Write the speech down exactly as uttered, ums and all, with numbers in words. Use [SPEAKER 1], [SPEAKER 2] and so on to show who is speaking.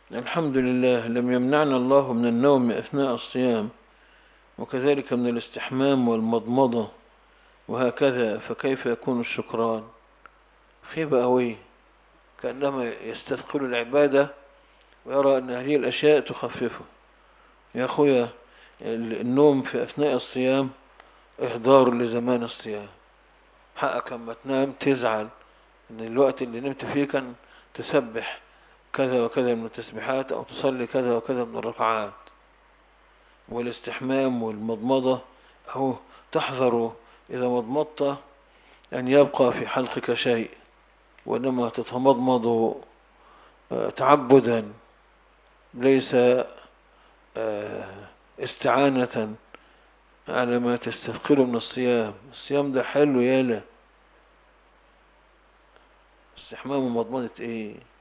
[SPEAKER 1] الحمد لله لم يمنعنا الله من النوم أثناء الصيام، وكذلك من الاستحمام والمضمضة وهكذا، فكيف يكون الشكران؟ خيبة أوي، كأنما يستثقل العبادة ويرى أن هذه الأشياء تخففه. يا أخويا، النوم في أثناء الصيام إهدار لزمان الصيام. حقك لما تنام تزعل أن الوقت اللي نمت فيه كان تسبح كذا وكذا من التسبيحات أو تصلي كذا وكذا من الركعات. والاستحمام والمضمضة أهو، تحذر إذا مضمضت أن يبقى في حلقك شيء، وإنما تتمضمض تعبدا، ليس استعانة على ما تستثقله من الصيام. الصيام ده حلو يالا، استحمام ومضمضة ايه؟